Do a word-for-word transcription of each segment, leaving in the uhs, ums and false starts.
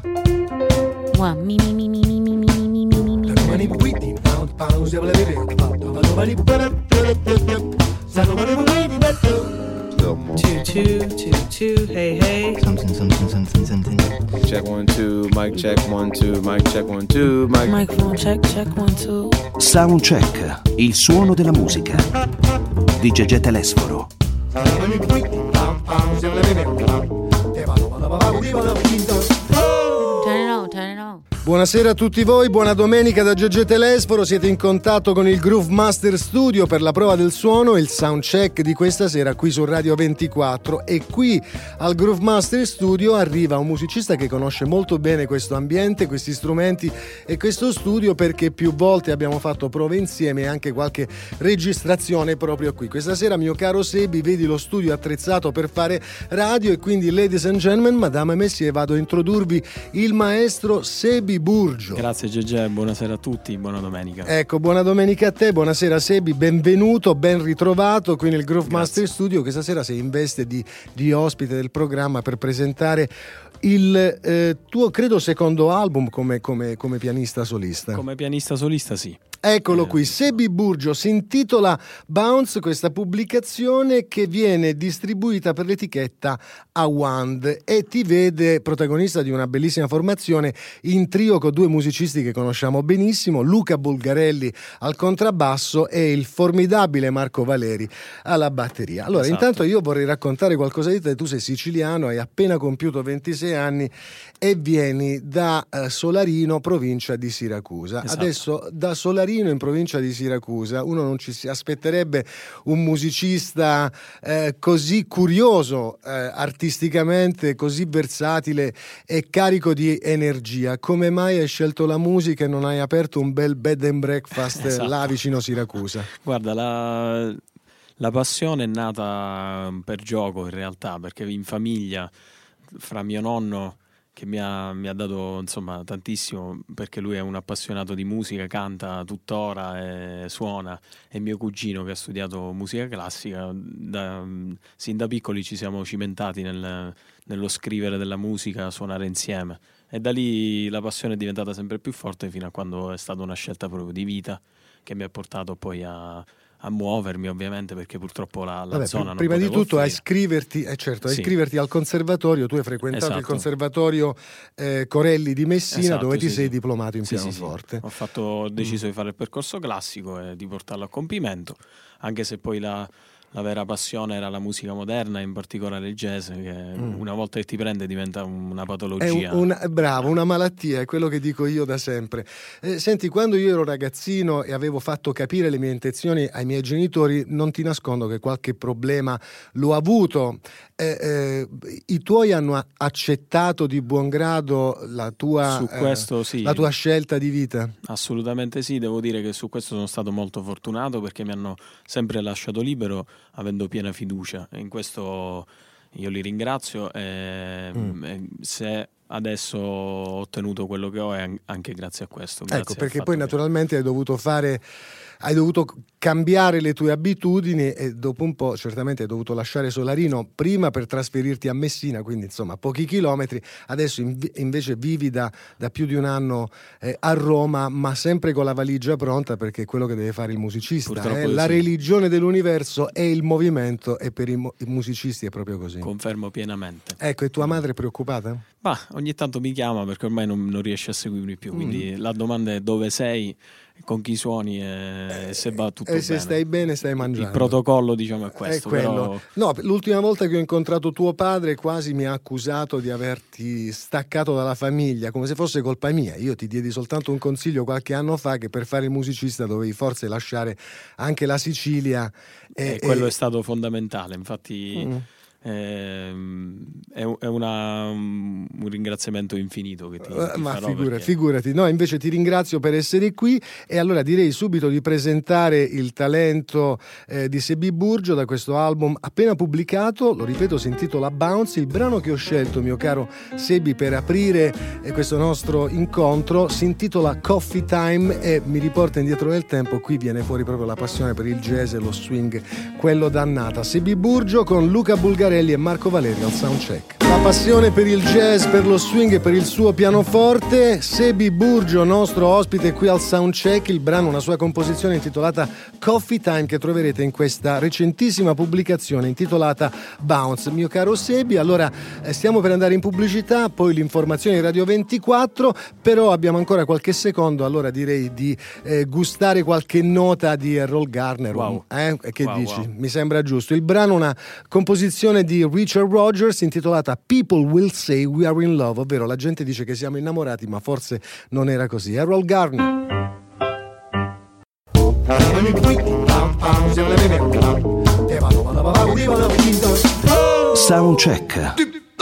Mua, mi mi mi mi mi mi mi mi mi mi mi. Two, two, two, two, hey, hey. Something, something, something, something. Check one, two, mic check one, two, mic check one, two, mic. Microphone check, check one, two. Soundcheck, il suono della musica di Gegè Telesforo. Turn it on, turn it on. Buonasera a tutti voi, buona domenica da Gegè Telesforo. Siete in contatto con il Groove Master Studio per la prova del suono, il soundcheck di questa sera qui su Radio ventiquattro. E qui al Groove Master Studio arriva un musicista che conosce molto bene questo ambiente, questi strumenti e questo studio, perché più volte abbiamo fatto prove insieme e anche qualche registrazione proprio qui. Questa sera, mio caro Sebi, vedi lo studio attrezzato per fare radio, e quindi, ladies and gentlemen, madame e messieurs, vado a introdurvi il maestro Sebi Burgio. Grazie Gegè, buonasera a tutti, buona domenica. Ecco, buona domenica a te, buonasera Sebi, benvenuto, ben ritrovato qui nel Groove Master Studio. Questa sera sei in veste di, di ospite del programma per presentare il eh, tuo, credo, secondo album come, come, come pianista solista. Come pianista solista, sì. Eccolo qui, Sebi Burgio, si intitola Bounce questa pubblicazione, che viene distribuita per l'etichetta Awand e ti vede protagonista di una bellissima formazione in trio con due musicisti che conosciamo benissimo, Luca Bulgarelli al contrabbasso e il formidabile Marco Valeri alla batteria. Allora, esatto. Intanto io vorrei raccontare qualcosa di te. Tu sei siciliano, hai appena compiuto ventisei anni e vieni da uh, Solarino, provincia di Siracusa. Esatto. Adesso da Solarino in provincia di Siracusa uno non ci si aspetterebbe un musicista eh, così curioso eh, artisticamente, così versatile e carico di energia. Come mai hai scelto la musica e non hai aperto un bel bed and breakfast esatto. là vicino Siracusa? Guarda, la, la passione è nata per gioco in realtà, perché in famiglia, fra mio nonno che mi ha, mi ha dato insomma tantissimo, perché lui è un appassionato di musica, canta tuttora e suona, e mio cugino che ha studiato musica classica, da, sin da piccoli ci siamo cimentati nel, nello scrivere della musica, suonare insieme, e da lì la passione è diventata sempre più forte, fino a quando è stata una scelta proprio di vita che mi ha portato poi a a muovermi, ovviamente, perché purtroppo la, la Vabbè, zona non prima di tutto offrire. a iscriverti, eh certo, a Sì. iscriverti al conservatorio. Tu hai frequentato Esatto. il conservatorio eh, Corelli di Messina, Esatto, dove ti sì, sei sì. diplomato in Sì, sì, pianoforte. sì. Ho, fatto, ho deciso mm. di fare il percorso classico e di portarlo a compimento, anche se poi la, la vera passione era la musica moderna, in particolare il jazz, che mm. una volta che ti prende diventa una patologia. È un, una, bravo, una malattia, è quello che dico io da sempre. Eh, senti, quando io ero ragazzino e avevo fatto capire le mie intenzioni ai miei genitori, non ti nascondo che qualche problema l'ho avuto. Eh, eh, I tuoi hanno accettato di buon grado la tua, su questo, eh, sì. la tua scelta di vita? Assolutamente sì, devo dire che su questo sono stato molto fortunato, perché mi hanno sempre lasciato libero, avendo piena fiducia, e in questo io li ringrazio, e, mm. e se adesso ho ottenuto quello che ho è anche grazie a questo. Grazie ecco, perché che... poi naturalmente hai dovuto fare hai dovuto cambiare le tue abitudini, e dopo un po' certamente hai dovuto lasciare Solarino, prima per trasferirti a Messina, quindi insomma pochi chilometri. Adesso inv- invece vivi da, da più di un anno eh, a Roma, ma sempre con la valigia pronta, perché è quello che deve fare il musicista. Eh? La sì. religione dell'universo è il movimento, e per i, mo- i musicisti è proprio così. Confermo pienamente. Ecco, e tua madre è preoccupata? Ma ogni tanto mi chiama, perché ormai non, non riesce a seguirmi più, quindi mm. la domanda è dove sei, con chi suoni e eh, se va tutto e bene. Se stai bene stai mangiando. Il protocollo, diciamo, è questo. È quello. Però... No, l'ultima volta che ho incontrato tuo padre quasi mi ha accusato di averti staccato dalla famiglia, come se fosse colpa mia. Io ti diedi soltanto un consiglio qualche anno fa, che per fare il musicista dovevi forse lasciare anche la Sicilia. E, e quello è stato fondamentale, infatti... Mm. Eh, è, è una, un ringraziamento infinito che ti, ti ma farò, figura, perché... figurati, no, invece ti ringrazio per essere qui, e allora direi subito di presentare il talento eh, di Sebi Burgio da questo album appena pubblicato. Lo ripeto, si intitola Bounce. Il brano che ho scelto, mio caro Sebi, per aprire eh, questo nostro incontro si intitola Coffee Time e mi riporta indietro nel tempo. Qui viene fuori proprio la passione per il jazz e lo swing, quello dannata. Sebi Burgio con Luca Bulgarelli e Marco Valeri al soundcheck. La passione per il jazz, per lo swing e per il suo pianoforte. Sebi Burgio, nostro ospite qui al Soundcheck. Il brano, una sua composizione intitolata Coffee Time, che troverete in questa recentissima pubblicazione intitolata Bounce. Mio caro Sebi, allora eh, stiamo per andare in pubblicità, poi l'informazione di Radio ventiquattro, però abbiamo ancora qualche secondo, allora direi di eh, gustare qualche nota di Errol Garner. Wow. Eh? Che wow, dici? wow. Mi sembra giusto. Il brano, una composizione di Richard Rogers intitolata People Will Say We Are In Love, ovvero la gente dice che siamo innamorati, ma forse non era così. Errol Garner. Soundcheck.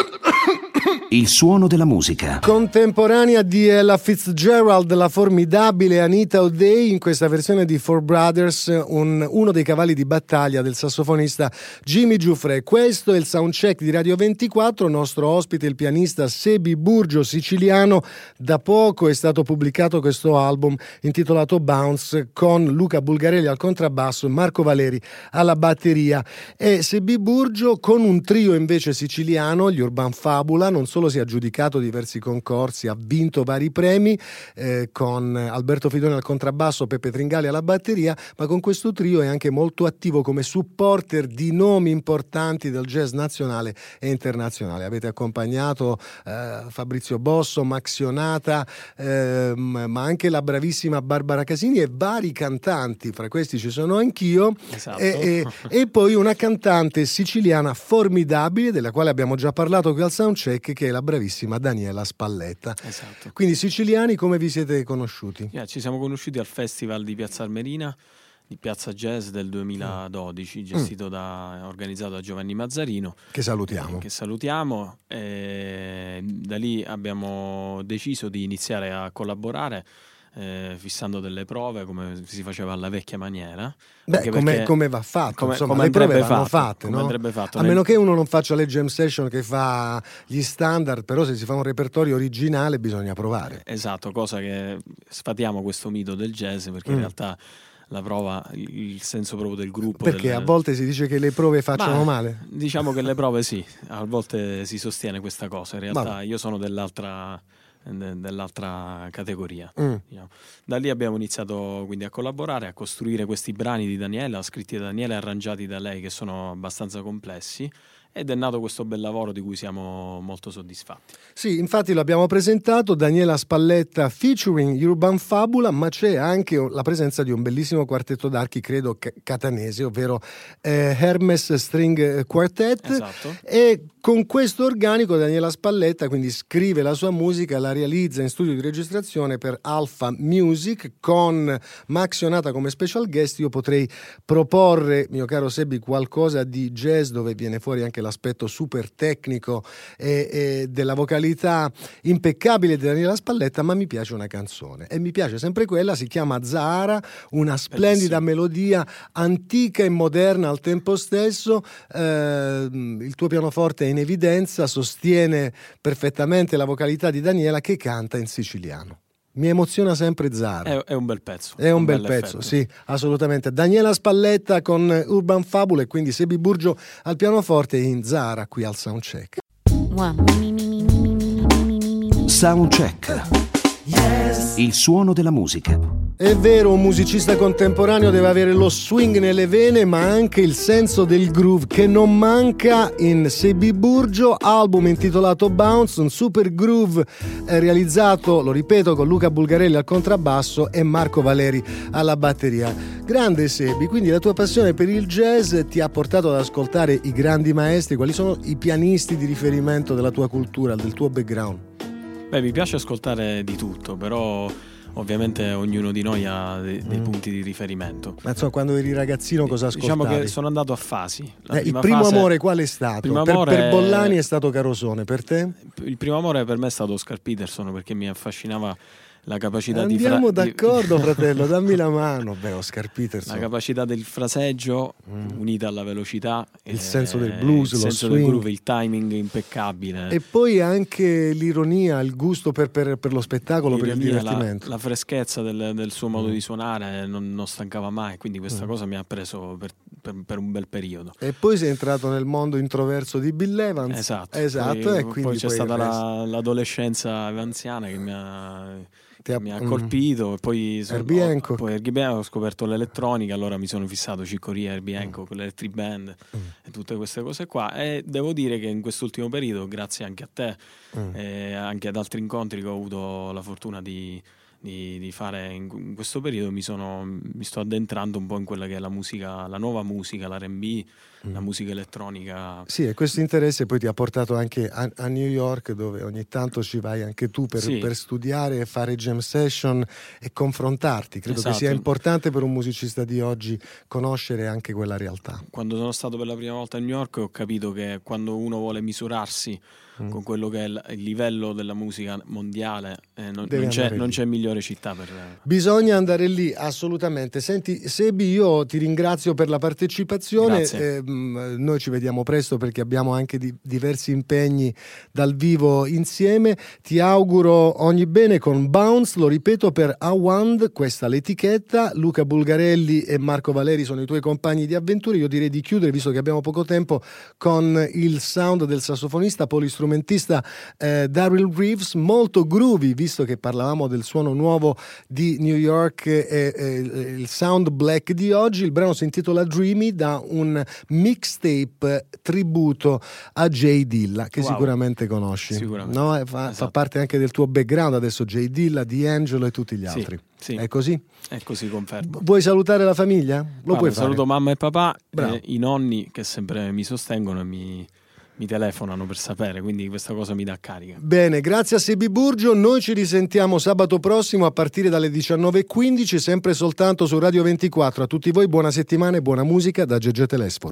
Il suono della musica. Contemporanea di Ella Fitzgerald, la formidabile Anita O'Day, in questa versione di Four Brothers, un, uno dei cavalli di battaglia del sassofonista Jimmy Giuffre. Questo è il Soundcheck di Radio ventiquattro, nostro ospite il pianista Sebi Burgio, siciliano. Da poco è stato pubblicato questo album intitolato Bounce, con Luca Bulgarelli al contrabbasso e Marco Valeri alla batteria. E Sebi Burgio con un trio invece siciliano, gli Urban Fabula. Non solo si è aggiudicato diversi concorsi, ha vinto vari premi eh, con Alberto Fidoni al contrabbasso, Peppe Tringali alla batteria, ma con questo trio è anche molto attivo come supporter di nomi importanti del jazz nazionale e internazionale. Avete accompagnato eh, Fabrizio Bosso, Max Ionata, eh, ma anche la bravissima Barbara Casini e vari cantanti, fra questi ci sono anch'io. Esatto. e, e, e poi una cantante siciliana formidabile della quale abbiamo già parlato qui al Soundcheck, che è la bravissima Daniela Spalletta. Esatto. Quindi siciliani, come vi siete conosciuti? Yeah, ci siamo conosciuti al Festival di Piazza Armerina, di Piazza Jazz del duemiladodici, gestito mm. da, organizzato da Giovanni Mazzarino, che salutiamo. Eh, che salutiamo. E da lì abbiamo deciso di iniziare a collaborare, eh, fissando delle prove come si faceva alla vecchia maniera. Beh, come, come va fatto, come, insomma, come le prove vanno fatto, fatte, come no? andrebbe fatto. A meno che uno non faccia le jam session che fa gli standard, però se si fa un repertorio originale bisogna provare. Esatto, cosa che sfatiamo questo mito del jazz, perché mm. in realtà la prova, il senso proprio del gruppo. Perché del... a volte si dice che le prove facciano Ma, male? Diciamo che le prove sì, a volte si sostiene questa cosa. In realtà Vabbè. io sono dell'altra dell'altra categoria. Mm. Da lì abbiamo iniziato quindi a collaborare, a costruire questi brani di Daniela, scritti da Daniela e arrangiati da lei, che sono abbastanza complessi, ed è nato questo bel lavoro di cui siamo molto soddisfatti. Sì, infatti lo abbiamo presentato, Daniela Spalletta featuring Urban Fabula, ma c'è anche la presenza di un bellissimo quartetto d'archi, credo c- catanese, ovvero eh, Hermes String Quartet. Esatto. E con questo organico Daniela Spalletta quindi scrive la sua musica, la realizza in studio di registrazione per Alpha Music con Max Ionata come special guest. Io potrei proporre, mio caro Sebi, qualcosa di jazz dove viene fuori anche l'aspetto super tecnico e, e della vocalità impeccabile di Daniela Spalletta, ma mi piace una canzone e mi piace sempre quella, si chiama Zahara, una splendida Bellissimo. melodia antica e moderna al tempo stesso. Eh, il tuo pianoforte è in evidenza, sostiene perfettamente la vocalità di Daniela che canta in siciliano. Mi emoziona sempre Zahara. È, è un bel pezzo. È un, un bel pezzo, effetto. Sì, assolutamente. Daniela Spalletta con Urban Fabula e quindi Sebi Burgio al pianoforte in Zahara qui al Soundcheck. Soundcheck. Yes. Il suono della musica. È vero, un musicista contemporaneo deve avere lo swing nelle vene, ma anche il senso del groove, che non manca in Sebi Burgio, album intitolato Bounce, un super groove eh, realizzato, lo ripeto, con Luca Bulgarelli al contrabbasso e Marco Valeri alla batteria. Grande Sebi, quindi la tua passione per il jazz ti ha portato ad ascoltare i grandi maestri. Quali sono i pianisti di riferimento della tua cultura, del tuo background? Beh, mi piace ascoltare di tutto, però ovviamente ognuno di noi ha dei, dei mm. punti di riferimento. Ma insomma, quando eri ragazzino cosa ascoltavi? Diciamo che sono andato a fasi. Eh, il primo fase, amore qual è stato? Per, amore per Bollani è stato Carosone, per te? Il primo amore per me è stato Oscar Peterson, perché mi affascinava la capacità Andiamo di fra- d'accordo, di... fratello, dammi la mano. Beh, Oscar Peterson. La capacità del fraseggio mm. unita alla velocità, il eh, senso del blues, il lo senso swing, del groove, il timing impeccabile. E poi anche l'ironia, il gusto per, per, per lo spettacolo, l'ironia, per il divertimento. La, la freschezza del, del suo modo mm. di suonare non, non stancava mai, quindi questa mm. cosa mi ha preso per, per, per un bel periodo. E poi sei entrato nel mondo introverso di Bill Evans. Esatto, esatto poi, e quindi poi c'è poi stata la, l'adolescenza anziana che mi ha... Ha, mi ha colpito, mm. e poi sono, Herbie Hancock. poi Herbie Hancock, ho scoperto l'elettronica, allora mi sono fissato Chick Corea, Herbie Hancock, mm. l'Electric Band mm. e tutte queste cose qua, e devo dire che in quest'ultimo periodo, grazie anche a te mm. e anche ad altri incontri che ho avuto la fortuna di, di, di fare in, in questo periodo, mi, sono, mi sto addentrando un po' in quella che è la musica, la nuova musica, l'R and B, mm. la musica elettronica. Sì, e questo interesse poi ti ha portato anche a, a New York, dove ogni tanto ci vai anche tu per, sì. per studiare, fare jam session e confrontarti. Credo esatto. che sia importante per un musicista di oggi conoscere anche quella realtà. Quando sono stato per la prima volta a New York ho capito che quando uno vuole misurarsi mm. con quello che è il, il livello della musica mondiale, eh, non, non, c'è, non c'è migliore città per... Bisogna andare lì, assolutamente. Senti, Sebi, io ti ringrazio per la partecipazione. Eh, noi ci vediamo presto perché abbiamo anche di, diversi impegni dal vivo insieme. Ti auguro ogni bene con Bounce, lo ripeto, per Awand, questa è l'etichetta. Luca Bulgarelli e Marco Valeri sono i tuoi compagni di avventure. Io direi di chiudere, visto che abbiamo poco tempo, con il sound del sassofonista polistrumentista eh, Daryl Reeves, molto groovy, visto che parlavamo del suono nuovo di New York e, e il sound black di oggi. Il brano si intitola Dreamy, da un mixtape tributo a Jay Dilla, che wow. sicuramente conosci. Sicuramente. No? Fa, esatto. fa parte anche del tuo background adesso, Jay Dilla, D'Angelo e tutti gli altri. Sì, sì. È così? È così, confermo. Vuoi salutare la famiglia? Lo Guarda, puoi fare. Saluto mamma e papà, eh, i nonni che sempre mi sostengono e mi... mi telefonano per sapere, quindi questa cosa mi dà carica. Bene, grazie a Sebi Burgio. Noi ci risentiamo sabato prossimo a partire dalle diciannove e quindici, sempre soltanto su Radio ventiquattro. A tutti voi buona settimana e buona musica da Gegè Telesforo.